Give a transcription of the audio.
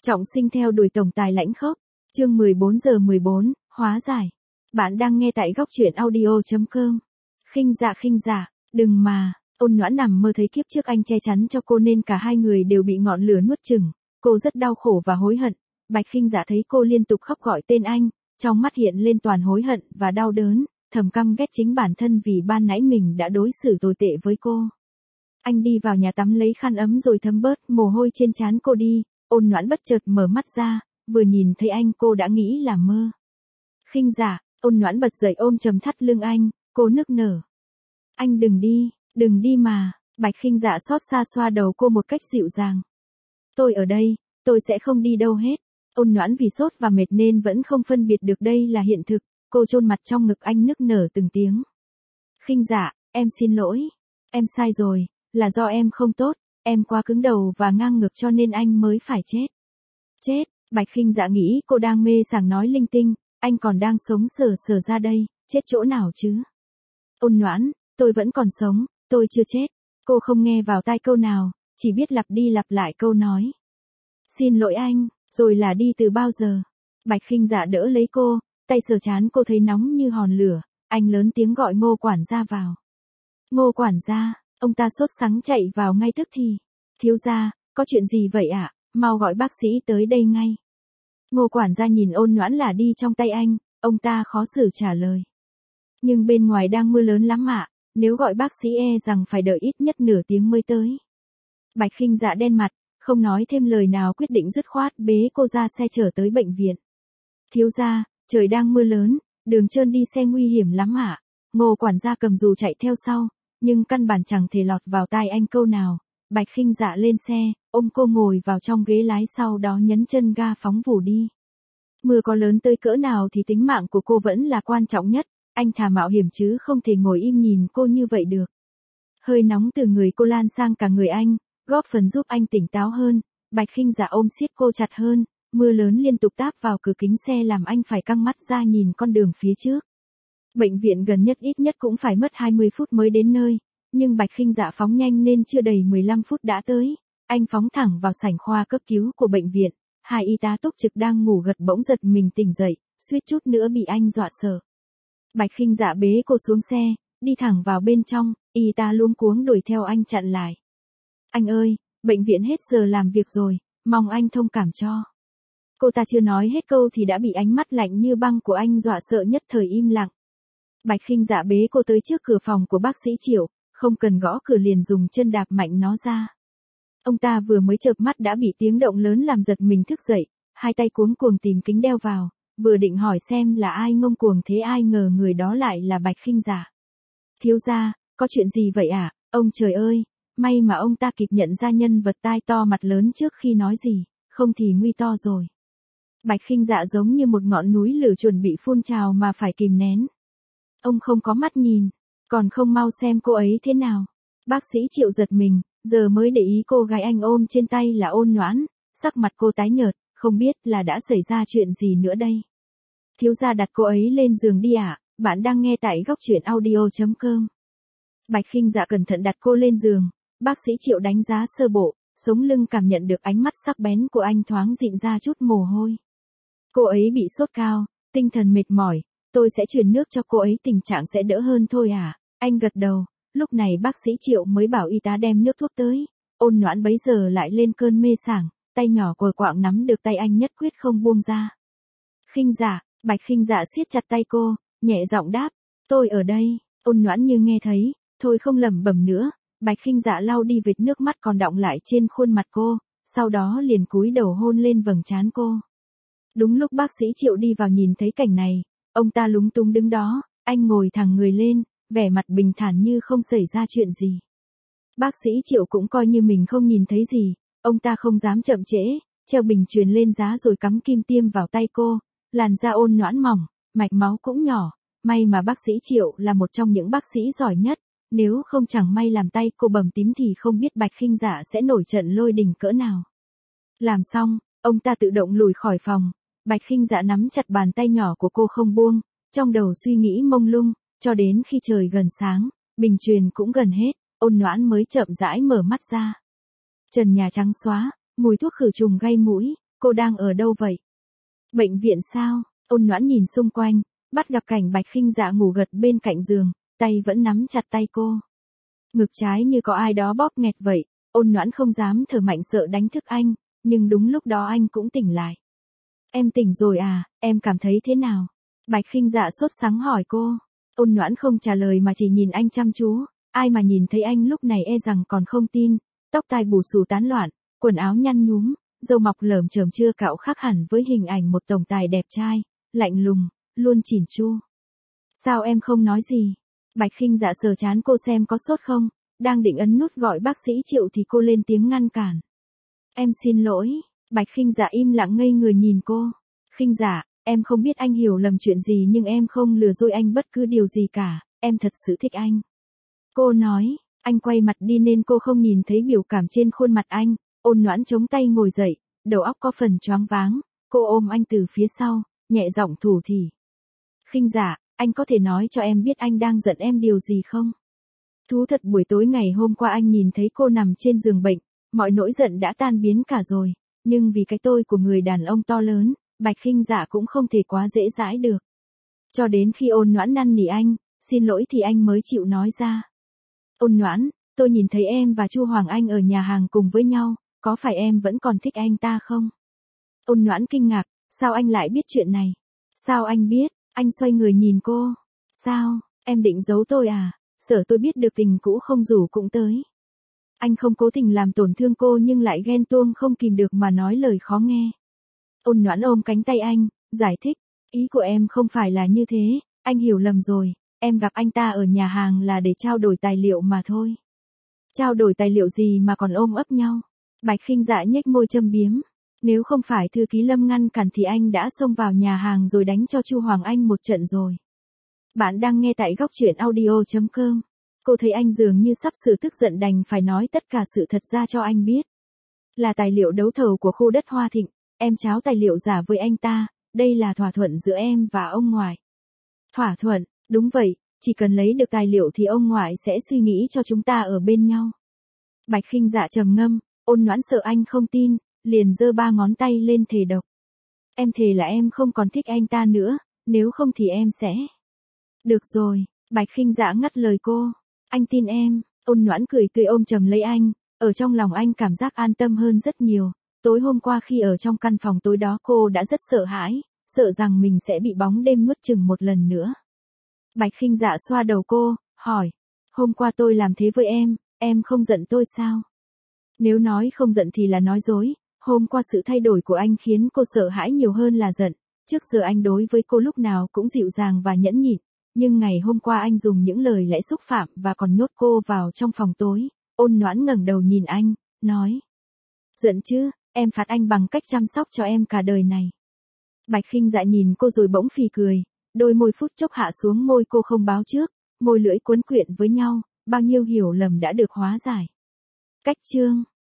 Trọng sinh theo đuổi tổng tài lãnh khốc. Chương 14 giờ 14, hóa giải. Bạn đang nghe tại góc truyện audio.com. Khinh dạ, đừng mà. Ôn Noãn nằm mơ thấy kiếp trước anh che chắn cho cô nên cả hai người đều bị ngọn lửa nuốt chửng. Cô rất đau khổ và hối hận. Bạch Khinh Dạ thấy cô liên tục khóc gọi tên anh, trong mắt hiện lên toàn hối hận và đau đớn, thầm căm ghét chính bản thân vì ban nãy mình đã đối xử tồi tệ với cô. Anh đi vào nhà tắm lấy khăn ấm rồi thấm bớt mồ hôi trên trán cô đi. Ôn Noãn bất chợt mở mắt ra, vừa nhìn thấy anh cô đã nghĩ là mơ. Khinh Dạ, Ôn Noãn bật dậy ôm chầm thắt lưng anh, cô nức nở. Anh đừng đi mà. Bạch Khinh Dạ xót xa xoa đầu cô một cách dịu dàng. Tôi ở đây, tôi sẽ không đi đâu hết. Ôn Noãn vì sốt và mệt nên vẫn không phân biệt được đây là hiện thực, cô chôn mặt trong ngực anh nức nở từng tiếng. Khinh Dạ, em xin lỗi. Em sai rồi, là do em không tốt, em quá cứng đầu và ngang ngược cho nên anh mới phải chết. Chết, Bạch Khinh Dạ nghĩ cô đang mê sảng nói linh tinh, anh còn đang sống sờ ra đây, chết chỗ nào chứ? Ôn Noãn, tôi vẫn còn sống, tôi chưa chết. Cô không nghe vào tai câu nào, chỉ biết lặp đi lặp lại câu nói. Xin lỗi anh, rồi là đi từ bao giờ? Bạch Khinh Dạ đỡ lấy cô, tay sờ trán cô thấy nóng như hòn lửa, anh lớn tiếng gọi Ngô quản gia vào. Ngô quản gia, ông ta sốt sắng chạy vào ngay tức thì. Thiếu gia, có chuyện gì vậy ạ? Mau gọi bác sĩ tới đây ngay. Ngô quản gia nhìn Ôn Noãn là đi trong tay anh, ông ta khó xử trả lời. Nhưng bên ngoài đang mưa lớn lắm ạ, nếu gọi bác sĩ rằng phải đợi ít nhất nửa tiếng mới tới. Bạch Khinh Dạ đen mặt, không nói thêm lời nào quyết định dứt khoát bế cô ra xe chở tới bệnh viện. Thiếu gia, trời đang mưa lớn, đường trơn đi xe nguy hiểm lắm ạ. Ngô quản gia cầm dù chạy theo sau, nhưng căn bản chẳng thể lọt vào tai anh câu nào. Bạch Khinh Dạ lên xe, ôm cô ngồi vào trong ghế lái sau đó nhấn chân ga phóng vù đi. Mưa có lớn tới cỡ nào thì tính mạng của cô vẫn là quan trọng nhất, anh thà mạo hiểm chứ không thể ngồi im nhìn cô như vậy được. Hơi nóng từ người cô lan sang cả người anh, góp phần giúp anh tỉnh táo hơn. Bạch Khinh Dạ ôm siết cô chặt hơn, mưa lớn liên tục táp vào cửa kính xe làm anh phải căng mắt ra nhìn con đường phía trước. Bệnh viện gần nhất ít nhất cũng phải mất 20 phút mới đến nơi, nhưng Bạch Khinh Dạ phóng nhanh nên chưa đầy 15 phút đã tới. Anh phóng thẳng vào sảnh khoa cấp cứu của bệnh viện, hai y tá túc trực đang ngủ gật bỗng giật mình tỉnh dậy, suýt chút nữa bị anh dọa sợ. Bạch Khinh Dạ bế cô xuống xe, đi thẳng vào bên trong, y tá luống cuống đuổi theo anh chặn lại. Anh ơi, bệnh viện hết giờ làm việc rồi, mong anh thông cảm cho. Cô ta chưa nói hết câu thì đã bị ánh mắt lạnh như băng của anh dọa sợ nhất thời im lặng. Bạch Khinh Dạ bế cô tới trước cửa phòng của bác sĩ Triệu, không cần gõ cửa liền dùng chân đạp mạnh nó ra. Ông ta vừa mới chợp mắt đã bị tiếng động lớn làm giật mình thức dậy, hai tay cuống cuồng tìm kính đeo vào, vừa định hỏi xem là ai ngông cuồng thế ai ngờ người đó lại là Bạch Khinh Dạ. Thiếu gia, có chuyện gì vậy ạ? Ông trời ơi, may mà ông ta kịp nhận ra nhân vật tai to mặt lớn trước khi nói gì, không thì nguy to rồi. Bạch Khinh Dạ giống như một ngọn núi lửa chuẩn bị phun trào mà phải kìm nén. Ông không có mắt nhìn, còn không mau xem cô ấy thế nào. Bác sĩ Triệu giật mình, giờ mới để ý cô gái anh ôm trên tay là Ôn Noãn, sắc mặt cô tái nhợt, không biết là đã xảy ra chuyện gì nữa đây. Thiếu gia đặt cô ấy lên giường đi ạ, bạn đang nghe tại góc truyện audio.com. Bạch Khinh Dạ cẩn thận đặt cô lên giường, bác sĩ Triệu đánh giá sơ bộ, sống lưng cảm nhận được ánh mắt sắc bén của anh thoáng dịn ra chút mồ hôi. Cô ấy bị sốt cao, tinh thần mệt mỏi, tôi sẽ truyền nước cho cô ấy tình trạng sẽ đỡ hơn thôi à, anh gật đầu, lúc này bác sĩ Triệu mới bảo y tá đem nước thuốc tới. Ôn Noãn bấy giờ lại lên cơn mê sảng, tay nhỏ quờ quạng nắm được tay anh nhất quyết không buông ra. Khinh Dạ, Bạch Khinh Dạ siết chặt tay cô, nhẹ giọng đáp, tôi ở đây. Ôn Noãn như nghe thấy, thôi không lẩm bẩm nữa. Bạch Khinh Dạ lau đi vệt nước mắt còn đọng lại trên khuôn mặt cô, sau đó liền cúi đầu hôn lên vầng trán cô. Đúng lúc bác sĩ Triệu đi vào nhìn thấy cảnh này, ông ta lúng túng đứng đó, anh ngồi thẳng người lên, vẻ mặt bình thản như không xảy ra chuyện gì. Bác sĩ Triệu cũng coi như mình không nhìn thấy gì, ông ta không dám chậm trễ, treo bình truyền lên giá rồi cắm kim tiêm vào tay cô, làn da Ôn Noãn mỏng, mạch máu cũng nhỏ, may mà bác sĩ Triệu là một trong những bác sĩ giỏi nhất, nếu không chẳng may làm tay cô bầm tím thì không biết Bạch Khinh Dạ sẽ nổi trận lôi đình cỡ nào. Làm xong, ông ta tự động lùi khỏi phòng, Bạch Khinh Dạ nắm chặt bàn tay nhỏ của cô không buông, trong đầu suy nghĩ mông lung, cho đến khi trời gần sáng, bình truyền cũng gần hết, Ôn Noãn mới chậm rãi mở mắt ra. Trần nhà trắng xóa, mùi thuốc khử trùng gây mũi, cô đang ở đâu vậy? Bệnh viện sao? Ôn Noãn nhìn xung quanh, bắt gặp cảnh Bạch Khinh Dạ ngủ gật bên cạnh giường, tay vẫn nắm chặt tay cô. Ngực trái như có ai đó bóp nghẹt vậy, Ôn Noãn không dám thở mạnh sợ đánh thức anh, nhưng đúng lúc đó anh cũng tỉnh lại. Em tỉnh rồi à, em cảm thấy thế nào? Bạch Khinh Dạ sốt sắng hỏi cô. Ôn Noãn không trả lời mà chỉ nhìn anh chăm chú, ai mà nhìn thấy anh lúc này e rằng còn không tin, tóc tai bù xù tán loạn, quần áo nhăn nhúm, râu mọc lởm chởm chưa cạo khác hẳn với hình ảnh một tổng tài đẹp trai, lạnh lùng, luôn chỉn chu. Sao em không nói gì? Bạch Khinh Dạ sờ trán cô xem có sốt không, đang định ấn nút gọi bác sĩ Triệu thì cô lên tiếng ngăn cản. Em xin lỗi. Bạch Khinh Dạ im lặng ngây người nhìn cô. Khinh Dạ, em không biết anh hiểu lầm chuyện gì nhưng em không lừa dối anh bất cứ điều gì cả, em thật sự thích anh. Cô nói, anh quay mặt đi nên cô không nhìn thấy biểu cảm trên khuôn mặt anh. Ôn Noãn chống tay ngồi dậy, đầu óc có phần choáng váng, cô ôm anh từ phía sau, nhẹ giọng thủ thỉ. Khinh Dạ, anh có thể nói cho em biết anh đang giận em điều gì không? Thú thật buổi tối ngày hôm qua anh nhìn thấy cô nằm trên giường bệnh, mọi nỗi giận đã tan biến cả rồi, nhưng vì cái tôi của người đàn ông to lớn, Bạch Khinh Dạ cũng không thể quá dễ dãi được. Cho đến khi Ôn Noãn năn nỉ anh, xin lỗi thì anh mới chịu nói ra. Ôn Noãn, tôi nhìn thấy em và Chu Hoàng Anh ở nhà hàng cùng với nhau, có phải em vẫn còn thích anh ta không? Ôn Noãn kinh ngạc, sao anh lại biết chuyện này? Sao anh biết? Anh xoay người nhìn cô. Sao, em định giấu tôi à? Sợ tôi biết được tình cũ không rủ cũng tới. Anh không cố tình làm tổn thương cô nhưng lại ghen tuông không kìm được mà nói lời khó nghe. Ôn Noãn ôm cánh tay anh, giải thích, ý của em không phải là như thế, anh hiểu lầm rồi, em gặp anh ta ở nhà hàng là để trao đổi tài liệu mà thôi. Trao đổi tài liệu gì mà còn ôm ấp nhau? Bạch Khinh Dạ nhếch môi châm biếm, nếu không phải thư ký Lâm ngăn cản thì anh đã xông vào nhà hàng rồi đánh cho Chu Hoàng Anh một trận rồi. Bạn đang nghe tại góc truyện audio.com. Cô thấy anh dường như sắp sửa tức giận đành phải nói tất cả sự thật ra cho anh biết. Là tài liệu đấu thầu của khu đất Hoa Thịnh, em tráo tài liệu giả với anh ta, đây là thỏa thuận giữa em và ông ngoại. Thỏa thuận, đúng vậy, chỉ cần lấy được tài liệu thì ông ngoại sẽ suy nghĩ cho chúng ta ở bên nhau. Bạch Khinh Dạ trầm ngâm, Ôn Noãn sợ anh không tin, liền giơ 3 ngón tay lên thề độc. Em thề là em không còn thích anh ta nữa, nếu không thì em sẽ... Được rồi, Bạch Khinh Dạ ngắt lời cô. Anh tin em. Ôn Noãn cười tươi ôm chầm lấy anh, ở trong lòng anh cảm giác an tâm hơn rất nhiều. Tối hôm qua khi ở trong căn phòng tối đó cô đã rất sợ hãi, sợ rằng mình sẽ bị bóng đêm nuốt chửng một lần nữa. Bạch Khinh Dạ xoa đầu cô, hỏi, hôm qua tôi làm thế với em không giận tôi sao? Nếu nói không giận thì là nói dối, hôm qua sự thay đổi của anh khiến cô sợ hãi nhiều hơn là giận, trước giờ anh đối với cô lúc nào cũng dịu dàng và nhẫn nhịn. Nhưng ngày hôm qua anh dùng những lời lẽ xúc phạm và còn nhốt cô vào trong phòng tối. Ôn Noãn ngẩng đầu nhìn anh, nói. Giận chứ, em phạt anh bằng cách chăm sóc cho em cả đời này. Bạch Khinh Dạ nhìn cô rồi bỗng phì cười, đôi môi phút chốc hạ xuống môi cô không báo trước, môi lưỡi cuốn quyện với nhau, bao nhiêu hiểu lầm đã được hóa giải. Cách chương